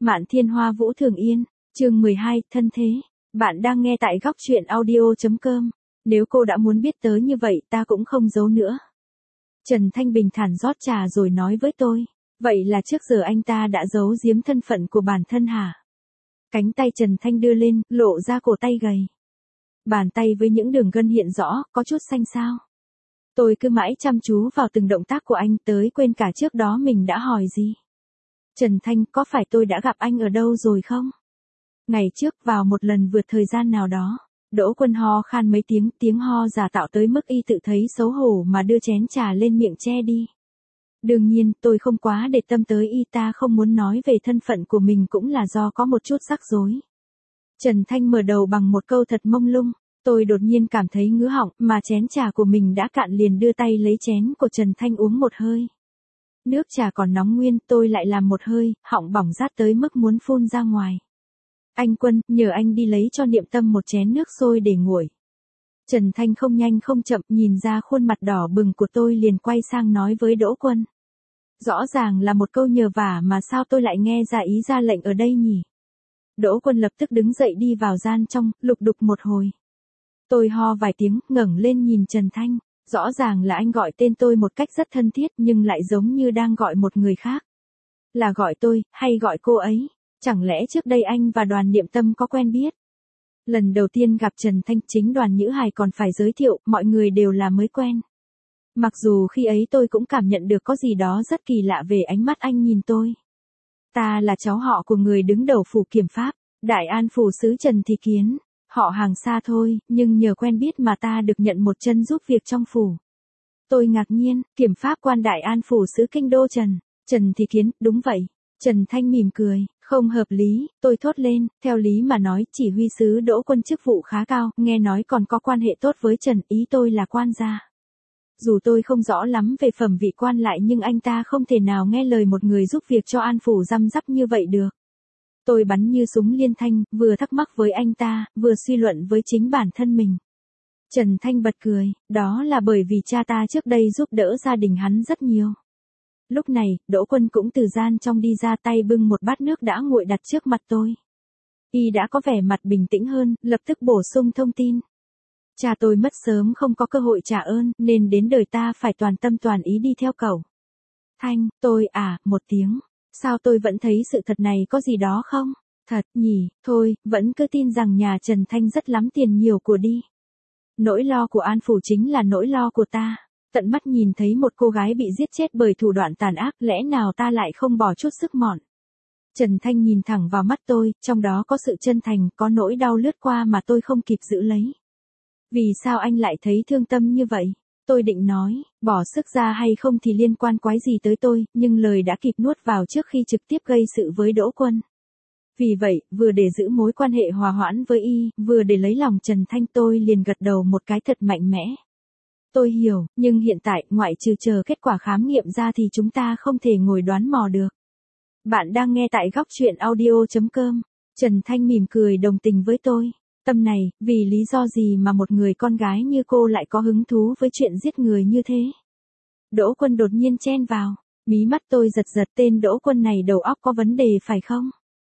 Mạn Thiên Hoa Vũ Thường Yên, chương 12, thân thế. Bạn đang nghe tại góc truyện audio.com. Nếu cô đã muốn biết tới như vậy ta cũng không giấu nữa. Trần Thanh bình thản rót trà rồi nói với tôi. Vậy là trước giờ anh ta đã giấu giếm thân phận của bản thân hả? Cánh tay Trần Thanh đưa lên, lộ ra cổ tay gầy. Bàn tay với những đường gân hiện rõ, có chút xanh xao. Tôi cứ mãi chăm chú vào từng động tác của anh tới quên cả trước đó mình đã hỏi gì. Trần Thanh, có phải tôi đã gặp anh ở đâu rồi không? Ngày trước vào một lần vượt thời gian nào đó, Đỗ Quân ho khan mấy tiếng ho giả tạo tới mức y tự thấy xấu hổ mà đưa chén trà lên miệng che đi. Đương nhiên, tôi không quá để tâm tới y, ta không muốn nói về thân phận của mình cũng là do có một chút rắc rối. Trần Thanh mở đầu bằng một câu thật mông lung, tôi đột nhiên cảm thấy ngứa họng, mà chén trà của mình đã cạn liền đưa tay lấy chén của Trần Thanh uống một hơi. Nước trà còn nóng nguyên, tôi lại làm một hơi, họng bỏng rát tới mức muốn phun ra ngoài. Anh Quân, nhờ anh đi lấy cho Niệm Tâm một chén nước sôi để nguội. Trần Thanh không nhanh không chậm nhìn ra khuôn mặt đỏ bừng của tôi liền quay sang nói với Đỗ Quân. Rõ ràng là một câu nhờ vả mà sao tôi lại nghe ra ý ra lệnh ở đây nhỉ? Đỗ Quân lập tức đứng dậy đi vào gian trong, lục đục một hồi. Tôi ho vài tiếng, ngẩng lên nhìn Trần Thanh. Rõ ràng là anh gọi tên tôi một cách rất thân thiết nhưng lại giống như đang gọi một người khác. Là gọi tôi, hay gọi cô ấy? Chẳng lẽ trước đây anh và Đoàn Niệm Tâm có quen biết? Lần đầu tiên gặp Trần Thanh chính Đoàn Nhữ Hài còn phải giới thiệu, mọi người đều là mới quen. Mặc dù khi ấy tôi cũng cảm nhận được có gì đó rất kỳ lạ về ánh mắt anh nhìn tôi. Ta là cháu họ của người đứng đầu phủ kiểm pháp, Đại An phủ sứ Trần Thị Kiến. Họ hàng xa thôi, nhưng nhờ quen biết mà ta được nhận một chân giúp việc trong phủ. Tôi ngạc nhiên, kiểm pháp quan Đại An phủ sứ kinh đô Trần Thị Kiến, đúng vậy. Trần Thanh mỉm cười, không hợp lý, tôi thốt lên, theo lý mà nói chỉ huy sứ Đỗ Quân chức vụ khá cao, nghe nói còn có quan hệ tốt với Trần, ý tôi là quan gia. Dù tôi không rõ lắm về phẩm vị quan lại nhưng anh ta không thể nào nghe lời một người giúp việc cho An phủ răm rắp như vậy được. Tôi bắn như súng liên thanh, vừa thắc mắc với anh ta, vừa suy luận với chính bản thân mình. Trần Thanh bật cười, đó là bởi vì cha ta trước đây giúp đỡ gia đình hắn rất nhiều. Lúc này, Đỗ Quân cũng từ gian trong đi ra, tay bưng một bát nước đã nguội đặt trước mặt tôi. Y đã có vẻ mặt bình tĩnh hơn, lập tức bổ sung thông tin. Cha tôi mất sớm không có cơ hội trả ơn, nên đến đời ta phải toàn tâm toàn ý đi theo cậu. Thanh, tôi một tiếng. Sao tôi vẫn thấy sự thật này có gì đó không? Thật nhỉ, thôi, vẫn cứ tin rằng nhà Trần Thanh rất lắm tiền nhiều của đi. Nỗi lo của An phủ chính là nỗi lo của ta. Tận mắt nhìn thấy một cô gái bị giết chết bởi thủ đoạn tàn ác, lẽ nào ta lại không bỏ chút sức mọn? Trần Thanh nhìn thẳng vào mắt tôi, trong đó có sự chân thành, có nỗi đau lướt qua mà tôi không kịp giữ lấy. Vì sao anh lại thấy thương tâm như vậy? Tôi định nói, bỏ sức ra hay không thì liên quan quái gì tới tôi, nhưng lời đã kịp nuốt vào trước khi trực tiếp gây sự với Đỗ Quân. Vì vậy, vừa để giữ mối quan hệ hòa hoãn với y, vừa để lấy lòng Trần Thanh, tôi liền gật đầu một cái thật mạnh mẽ. Tôi hiểu, nhưng hiện tại, ngoại trừ chờ kết quả khám nghiệm ra thì chúng ta không thể ngồi đoán mò được. Bạn đang nghe tại góc truyện audio.com. Trần Thanh mỉm cười đồng tình với tôi. Tâm này, vì lý do gì mà một người con gái như cô lại có hứng thú với chuyện giết người như thế? Đỗ Quân đột nhiên chen vào. Mí mắt tôi giật giật, tên Đỗ Quân này đầu óc có vấn đề phải không?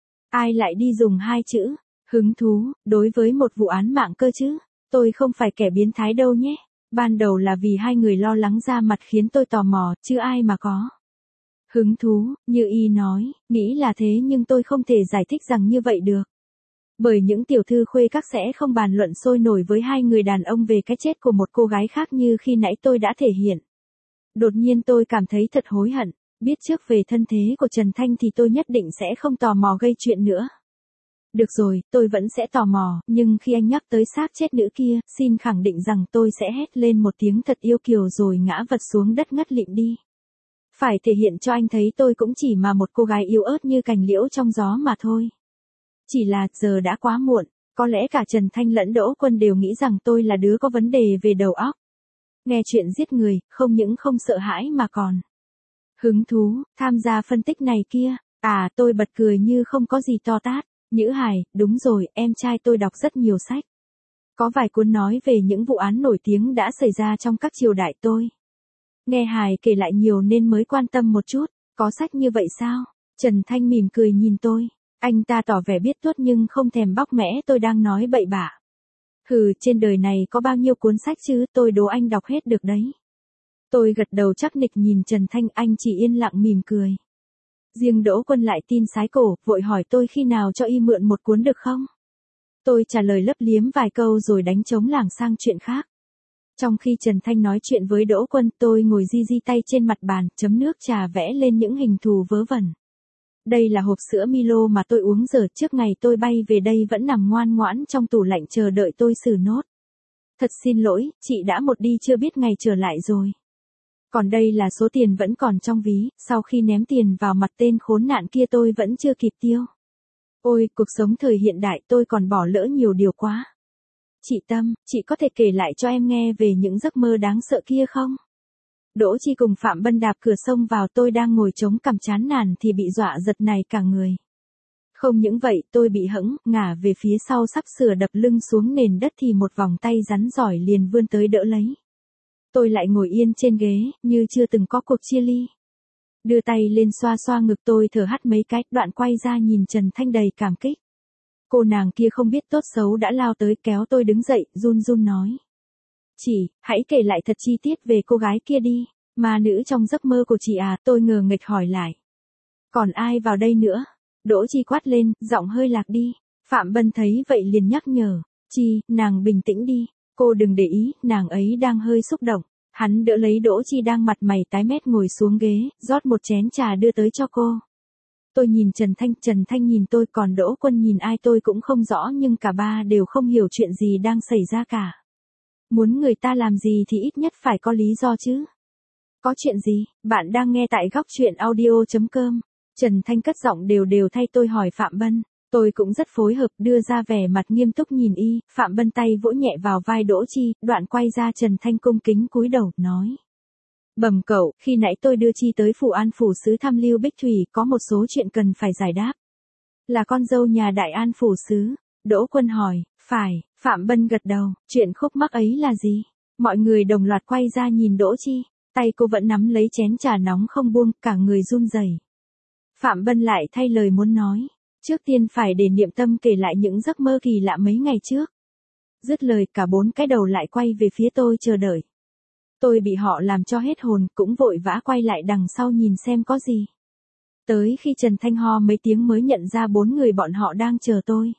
Ai lại đi dùng hai chữ, hứng thú, đối với một vụ án mạng cơ chứ? Tôi không phải kẻ biến thái đâu nhé. Ban đầu là vì hai người lo lắng ra mặt khiến tôi tò mò, chứ ai mà có. Hứng thú, như y nói, nghĩ là thế nhưng tôi không thể giải thích rằng như vậy được. Bởi những tiểu thư khuê các sẽ không bàn luận sôi nổi với hai người đàn ông về cái chết của một cô gái khác như khi nãy tôi đã thể hiện. Đột nhiên tôi cảm thấy thật hối hận, biết trước về thân thế của Trần Thanh thì tôi nhất định sẽ không tò mò gây chuyện nữa. Được rồi, tôi vẫn sẽ tò mò, nhưng khi anh nhắc tới xác chết nữ kia, xin khẳng định rằng tôi sẽ hét lên một tiếng thật yêu kiều rồi ngã vật xuống đất ngất lịm đi. Phải thể hiện cho anh thấy tôi cũng chỉ mà một cô gái yếu ớt như cành liễu trong gió mà thôi. Chỉ là, giờ đã quá muộn, có lẽ cả Trần Thanh lẫn Đỗ Quân đều nghĩ rằng tôi là đứa có vấn đề về đầu óc. Nghe chuyện giết người, không những không sợ hãi mà còn hứng thú, tham gia phân tích này kia. Tôi bật cười như không có gì to tát. Nhữ Hài, đúng rồi, em trai tôi đọc rất nhiều sách. Có vài cuốn nói về những vụ án nổi tiếng đã xảy ra trong các triều đại tôi. Nghe Hài kể lại nhiều nên mới quan tâm một chút, có sách như vậy sao? Trần Thanh mỉm cười nhìn tôi, Anh ta tỏ vẻ biết tuốt nhưng không thèm bóc mẽ tôi đang nói bậy bạ. Hừ, trên đời này có bao nhiêu cuốn sách chứ, tôi đố anh đọc hết được đấy. Tôi gật đầu chắc nịch nhìn Trần Thanh, anh chỉ yên lặng mỉm cười. Riêng Đỗ Quân lại tin sái cổ, vội hỏi tôi khi nào cho y mượn một cuốn được không? Tôi trả lời lấp liếm vài câu rồi đánh trống lảng sang chuyện khác. Trong khi Trần Thanh nói chuyện với Đỗ Quân, tôi ngồi di di tay trên mặt bàn, chấm nước trà vẽ lên những hình thù vớ vẩn. Đây là hộp sữa Milo mà tôi uống giờ trước ngày tôi bay về đây vẫn nằm ngoan ngoãn trong tủ lạnh chờ đợi tôi xử nốt. Thật xin lỗi, chị đã một đi chưa biết ngày trở lại rồi. Còn đây là số tiền vẫn còn trong ví, sau khi ném tiền vào mặt tên khốn nạn kia tôi vẫn chưa kịp tiêu. Ôi, cuộc sống thời hiện đại tôi còn bỏ lỡ nhiều điều quá. Chị Tâm, chị có thể kể lại cho em nghe về những giấc mơ đáng sợ kia không? Đỗ Chi cùng Phạm Bân đạp cửa xông vào, tôi đang ngồi chống cằm chán nản thì bị dọa giật nảy cả người. Không những vậy, tôi bị hẫng, ngả về phía sau sắp sửa đập lưng xuống nền đất thì một vòng tay rắn giỏi liền vươn tới đỡ lấy. Tôi lại ngồi yên trên ghế, như chưa từng có cuộc chia ly. Đưa tay lên xoa xoa ngực tôi thở hắt mấy cái, đoạn quay ra nhìn Trần Thanh đầy cảm kích. Cô nàng kia không biết tốt xấu đã lao tới kéo tôi đứng dậy, run run nói. Chị, hãy kể lại thật chi tiết về cô gái kia đi, ma nữ trong giấc mơ của chị à, tôi ngờ nghịch hỏi lại. Còn ai vào đây nữa? Đỗ Chi quát lên, giọng hơi lạc đi. Phạm Bân thấy vậy liền nhắc nhở. Chi, nàng bình tĩnh đi, cô đừng để ý, nàng ấy đang hơi xúc động. Hắn đỡ lấy Đỗ Chi đang mặt mày tái mét ngồi xuống ghế, rót một chén trà đưa tới cho cô. Tôi nhìn Trần Thanh nhìn tôi, còn Đỗ Quân nhìn ai tôi cũng không rõ, nhưng cả ba đều không hiểu chuyện gì đang xảy ra cả. Muốn người ta làm gì thì ít nhất phải có lý do chứ. Có chuyện gì? Bạn đang nghe tại góc truyện audio.com. Trần Thanh cất giọng đều đều thay tôi hỏi Phạm Bân. Tôi cũng rất phối hợp, đưa ra vẻ mặt nghiêm túc nhìn y. Phạm Bân tay vỗ nhẹ vào vai Đỗ Chi, đoạn quay ra Trần Thanh cung kính cúi đầu, nói. Bẩm cậu, khi nãy tôi đưa Chi tới Phủ An Phủ Sứ thăm Lưu Bích Thủy, có một số chuyện cần phải giải đáp. Là con dâu nhà Đại An Phủ Sứ. Đỗ Quân hỏi, phải. Phạm Bân gật đầu, chuyện khúc mắc ấy là gì? Mọi người đồng loạt quay ra nhìn Đỗ Chi, tay cô vẫn nắm lấy chén trà nóng không buông, cả người run rẩy. Phạm Bân lại thay lời muốn nói, trước tiên phải để Niệm Tâm kể lại những giấc mơ kỳ lạ mấy ngày trước. Dứt lời cả bốn cái đầu lại quay về phía tôi chờ đợi. Tôi bị họ làm cho hết hồn, cũng vội vã quay lại đằng sau nhìn xem có gì. Tới khi Trần Thanh ho mấy tiếng mới nhận ra bốn người bọn họ đang chờ tôi.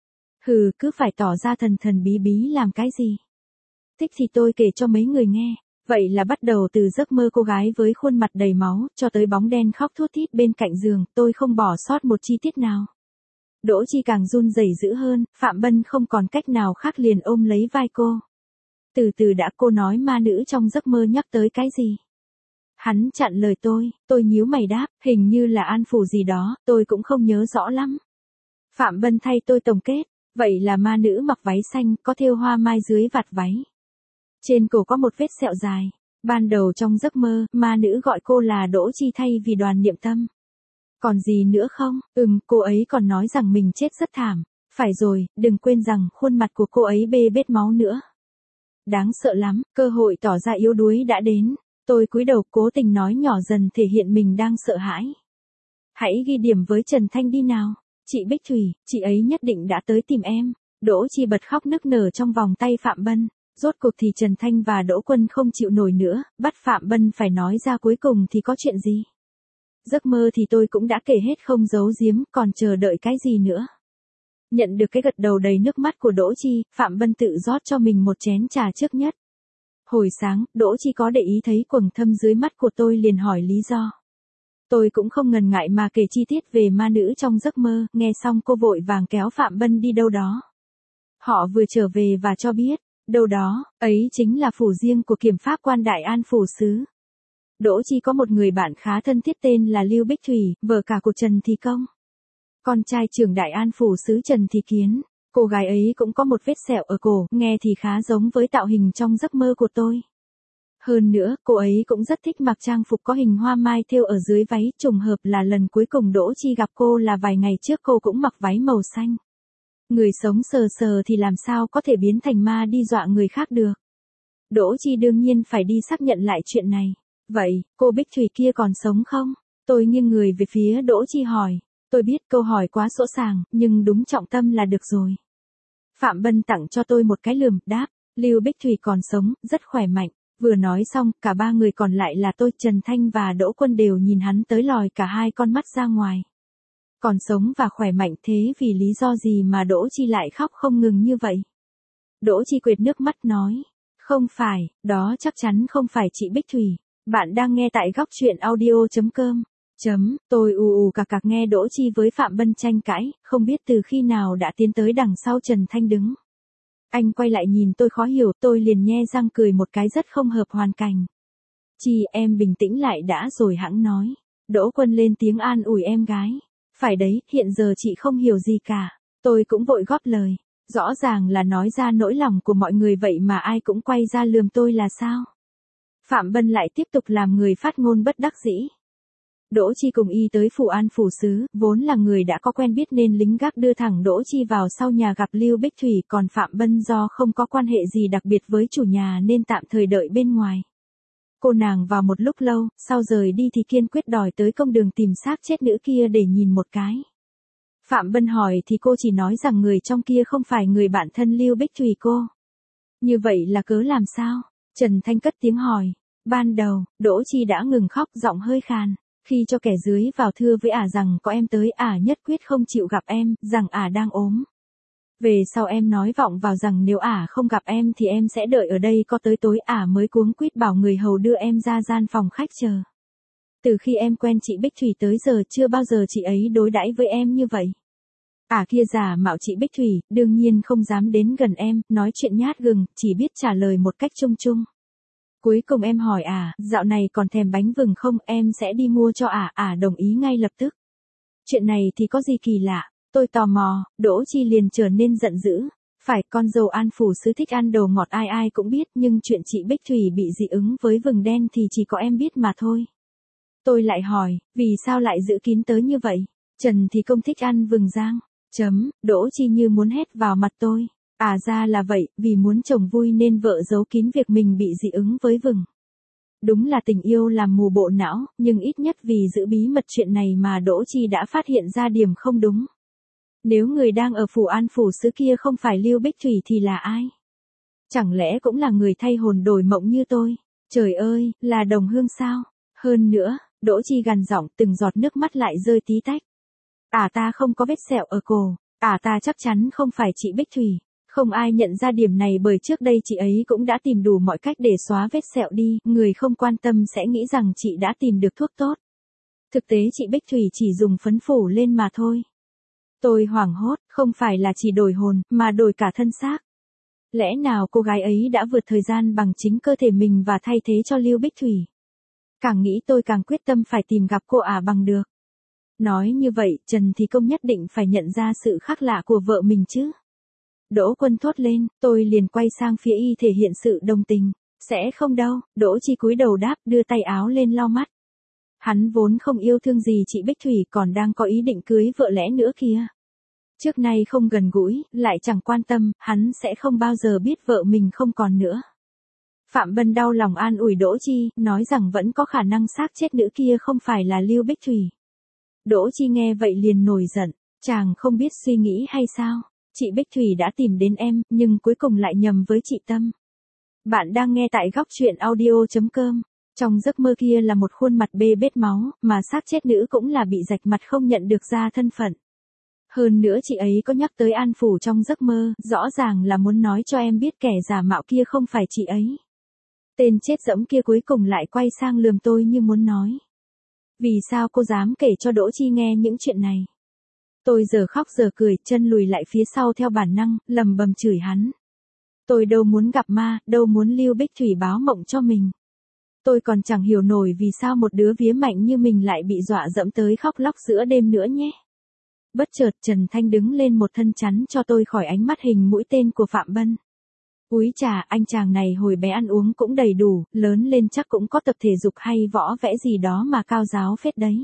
Hừ, cứ phải tỏ ra thần thần bí bí làm cái gì. Thích thì tôi kể cho mấy người nghe. Vậy là bắt đầu từ giấc mơ cô gái với khuôn mặt đầy máu, cho tới bóng đen khóc thút thít bên cạnh giường, tôi không bỏ sót một chi tiết nào. Đỗ Chi càng run rẩy dữ hơn, Phạm Bân không còn cách nào khác liền ôm lấy vai cô. Từ từ đã, cô nói ma nữ trong giấc mơ nhắc tới cái gì? Hắn chặn lời tôi nhíu mày đáp, hình như là An Phủ gì đó, tôi cũng không nhớ rõ lắm. Phạm Bân thay tôi tổng kết, vậy là ma nữ mặc váy xanh, có thêu hoa mai dưới vạt váy. Trên cổ có một vết sẹo dài. Ban đầu trong giấc mơ, ma nữ gọi cô là Đỗ Chi thay vì Đoàn Niệm Tâm. Còn gì nữa không? Cô ấy còn nói rằng mình chết rất thảm. Phải rồi, đừng quên rằng khuôn mặt của cô ấy bê bết máu nữa. Đáng sợ lắm, cơ hội tỏ ra yếu đuối đã đến. Tôi cúi đầu cố tình nói nhỏ dần thể hiện mình đang sợ hãi. Hãy ghi điểm với Trần Thanh đi nào. Chị Bích Thủy, chị ấy nhất định đã tới tìm em. Đỗ Chi bật khóc nức nở trong vòng tay Phạm Bân. Rốt cuộc thì Trần Thanh và Đỗ Quân không chịu nổi nữa, bắt Phạm Bân phải nói ra cuối cùng thì có chuyện gì. Giấc mơ thì tôi cũng đã kể hết không giấu giếm, còn chờ đợi cái gì nữa. Nhận được cái gật đầu đầy nước mắt của Đỗ Chi, Phạm Bân tự rót cho mình một chén trà trước nhất. Hồi sáng, Đỗ Chi có để ý thấy quầng thâm dưới mắt của tôi liền hỏi lý do. Tôi cũng không ngần ngại mà kể chi tiết về ma nữ trong giấc mơ, nghe xong cô vội vàng kéo Phạm Bân đi đâu đó. Họ vừa trở về và cho biết. Đâu đó, ấy chính là phủ riêng của Kiểm pháp quan Đại An Phủ Sứ. Đỗ Chi có một người bạn khá thân thiết tên là Lưu Bích Thủy, vợ cả của Trần Thị Công. Con trai trưởng Đại An Phủ Sứ Trần Thị Kiến. Cô gái ấy cũng có một vết sẹo ở cổ, nghe thì khá giống với tạo hình trong giấc mơ của tôi. Hơn nữa, cô ấy cũng rất thích mặc trang phục có hình hoa mai thêu ở dưới váy, trùng hợp là lần cuối cùng Đỗ Chi gặp cô là vài ngày trước, cô cũng mặc váy màu xanh. Người sống sờ sờ thì làm sao có thể biến thành ma đi dọa người khác được. Đỗ Chi đương nhiên phải đi xác nhận lại chuyện này. Vậy, cô Bích Thủy kia còn sống không? Tôi nghiêng người về phía Đỗ Chi hỏi. Tôi biết câu hỏi quá sỗ sàng, nhưng đúng trọng tâm là được rồi. Phạm Bân tặng cho tôi một cái lườm, đáp, Lưu Bích Thủy còn sống, rất khỏe mạnh. Vừa nói xong, cả ba người còn lại là tôi, Trần Thanh và Đỗ Quân đều nhìn hắn tới lòi cả hai con mắt ra ngoài. Còn sống và khỏe mạnh thế vì lý do gì mà Đỗ Chi lại khóc không ngừng như vậy? Đỗ Chi quệt nước mắt nói, không phải, đó chắc chắn không phải chị Bích Thủy. Bạn đang nghe tại góc truyện audio.com. Tôi ù cạc cạc nghe Đỗ Chi với Phạm Bân tranh cãi, không biết từ khi nào đã tiến tới đằng sau Trần Thanh đứng. Anh quay lại nhìn tôi khó hiểu, tôi liền nhe răng cười một cái rất không hợp hoàn cảnh. Chi, em bình tĩnh lại đã rồi hẵng nói. Đỗ Quân lên tiếng an ủi em gái. Phải đấy, hiện giờ chị không hiểu gì cả. Tôi cũng vội góp lời. Rõ ràng là nói ra nỗi lòng của mọi người vậy mà ai cũng quay ra lườm tôi là sao? Phạm Bân lại tiếp tục làm người phát ngôn bất đắc dĩ. Đỗ Chi cùng y tới Phủ An phủ sứ, vốn là người đã có quen biết nên lính gác đưa thẳng Đỗ Chi vào sau nhà gặp Lưu Bích Thủy, còn Phạm Bân do không có quan hệ gì đặc biệt với chủ nhà nên tạm thời đợi bên ngoài. Cô nàng vào một lúc lâu, sau rời đi thì kiên quyết đòi tới công đường tìm xác chết nữ kia để nhìn một cái. Phạm Bân hỏi thì cô chỉ nói rằng người trong kia không phải người bạn thân Lưu Bích Thủy cô. Như vậy là cớ làm sao? Trần Thanh cất tiếng hỏi. Ban đầu, Đỗ Chi đã ngừng khóc, giọng hơi khàn. Khi cho kẻ dưới vào thưa với ả rằng có em tới, ả nhất quyết không chịu gặp em, rằng ả đang ốm. Về sau em nói vọng vào rằng nếu ả không gặp em thì em sẽ đợi ở đây có tới tối, ả mới cuống quýt bảo người hầu đưa em ra gian phòng khách chờ. Từ khi em quen chị Bích Thủy tới giờ chưa bao giờ chị ấy đối đãi với em như vậy. Ả kia giả mạo chị Bích Thủy, đương nhiên không dám đến gần em, nói chuyện nhát gừng, chỉ biết trả lời một cách chung chung. Cuối cùng em hỏi dạo này còn thèm bánh vừng không, em sẽ đi mua cho ả đồng ý ngay lập tức. Chuyện này thì có gì kỳ lạ, tôi tò mò, Đỗ Chi liền trở nên giận dữ. Phải, con dâu An phủ sứ thích ăn đồ ngọt ai ai cũng biết, nhưng chuyện chị Bích Thủy bị dị ứng với vừng đen thì chỉ có em biết mà thôi. Tôi lại hỏi, vì sao lại giữ kín tới như vậy? Trần thì không thích ăn vừng rang. Đỗ Chi như muốn hét vào mặt tôi. Ra là vậy, vì muốn chồng vui nên vợ giấu kín việc mình bị dị ứng với vừng. Đúng là tình yêu làm mù bộ não, nhưng ít nhất vì giữ bí mật chuyện này mà Đỗ Chi đã phát hiện ra điểm không đúng. Nếu người đang ở Phủ An phủ sứ kia không phải Lưu Bích Thủy thì là ai? Chẳng lẽ cũng là người thay hồn đổi mộng như tôi? Trời ơi, là đồng hương sao? Hơn nữa, Đỗ Chi gằn giọng, từng giọt nước mắt lại rơi tí tách. Ta không có vết sẹo ở cổ, ta chắc chắn không phải chị Bích Thủy. Không ai nhận ra điểm này bởi trước đây chị ấy cũng đã tìm đủ mọi cách để xóa vết sẹo đi, người không quan tâm sẽ nghĩ rằng chị đã tìm được thuốc tốt. Thực tế chị Bích Thủy chỉ dùng phấn phủ lên mà thôi. Tôi hoảng hốt, không phải là chỉ đổi hồn, mà đổi cả thân xác. Lẽ nào cô gái ấy đã vượt thời gian bằng chính cơ thể mình và thay thế cho Lưu Bích Thủy? Càng nghĩ tôi càng quyết tâm phải tìm gặp cô bằng được. Nói như vậy, Trần thì công nhất định phải nhận ra sự khác lạ của vợ mình chứ. Đỗ Quân thốt lên, tôi liền quay sang phía y thể hiện sự đồng tình. Sẽ không đâu, Đỗ Chi cúi đầu đáp, đưa tay áo lên lau mắt. Hắn vốn không yêu thương gì chị Bích Thủy, còn đang có ý định cưới vợ lẽ nữa kìa. Trước nay không gần gũi, lại chẳng quan tâm, hắn sẽ không bao giờ biết vợ mình không còn nữa. Phạm Bân đau lòng an ủi Đỗ Chi, nói rằng vẫn có khả năng xác chết nữ kia không phải là Lưu Bích Thủy. Đỗ Chi nghe vậy liền nổi giận, chàng không biết suy nghĩ hay sao? Chị Bích Thủy đã tìm đến em, nhưng cuối cùng lại nhầm với chị Tâm. Bạn đang nghe tại góc truyện audio.com. Trong giấc mơ kia là một khuôn mặt bê bết máu, mà xác chết nữ cũng là bị rạch mặt không nhận được ra thân phận. Hơn nữa chị ấy có nhắc tới An phủ trong giấc mơ, rõ ràng là muốn nói cho em biết kẻ giả mạo kia không phải chị ấy. Tên chết dẫm kia cuối cùng lại quay sang lườm tôi như muốn nói. Vì sao cô dám kể cho Đỗ Chi nghe những chuyện này? Tôi giờ khóc giờ cười, chân lùi lại phía sau theo bản năng, lầm bầm chửi hắn. Tôi đâu muốn gặp ma, đâu muốn Lưu Bích Thủy báo mộng cho mình. Tôi còn chẳng hiểu nổi vì sao một đứa vía mạnh như mình lại bị dọa dẫm tới khóc lóc giữa đêm nữa nhé. Bất chợt Trần Thanh đứng lên một thân chắn cho tôi khỏi ánh mắt hình mũi tên của Phạm Bân. Úi chà, anh chàng này hồi bé ăn uống cũng đầy đủ, lớn lên chắc cũng có tập thể dục hay võ vẽ gì đó mà cao giáo phết đấy.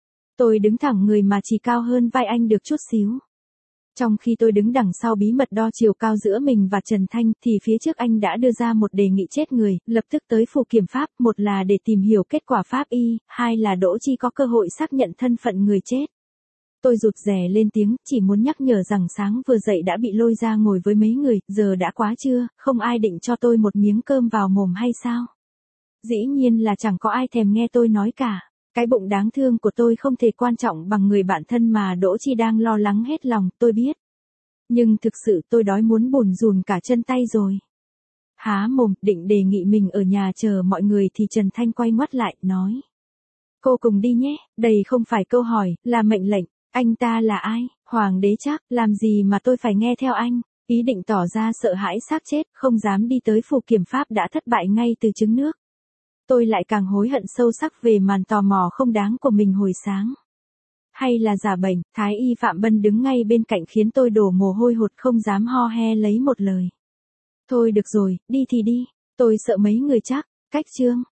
Tôi đứng thẳng người mà chỉ cao hơn vai anh được chút xíu. Trong khi tôi đứng đằng sau bí mật đo chiều cao giữa mình và Trần Thanh thì phía trước anh đã đưa ra một đề nghị chết người, lập tức tới phủ kiểm pháp, một là để tìm hiểu kết quả pháp y, hai là Đỗ Chi có cơ hội xác nhận thân phận người chết. Tôi rụt rè lên tiếng, chỉ muốn nhắc nhở rằng sáng vừa dậy đã bị lôi ra ngồi với mấy người, giờ đã quá trưa, không ai định cho tôi một miếng cơm vào mồm hay sao? Dĩ nhiên là chẳng có ai thèm nghe tôi nói cả. Cái bụng đáng thương của tôi không thể quan trọng bằng người bạn thân mà Đỗ Chi đang lo lắng hết lòng, tôi biết. Nhưng thực sự tôi đói muốn bùn rùn cả chân tay rồi. Há mồm, định đề nghị mình ở nhà chờ mọi người thì Trần Thanh quay ngoắt lại, nói. Cô cùng đi nhé, đây không phải câu hỏi, là mệnh lệnh. Anh ta là ai? Hoàng đế chắc, làm gì mà tôi phải nghe theo anh? Ý định tỏ ra sợ hãi xác chết, không dám đi tới phủ kiểm pháp đã thất bại ngay từ trứng nước. Tôi lại càng hối hận sâu sắc về màn tò mò không đáng của mình hồi sáng. Hay là giả bệnh, Thái y Phạm Bân đứng ngay bên cạnh khiến tôi đổ mồ hôi hột không dám ho he lấy một lời. Thôi được rồi, đi thì đi, tôi sợ mấy người chắc, cách chương.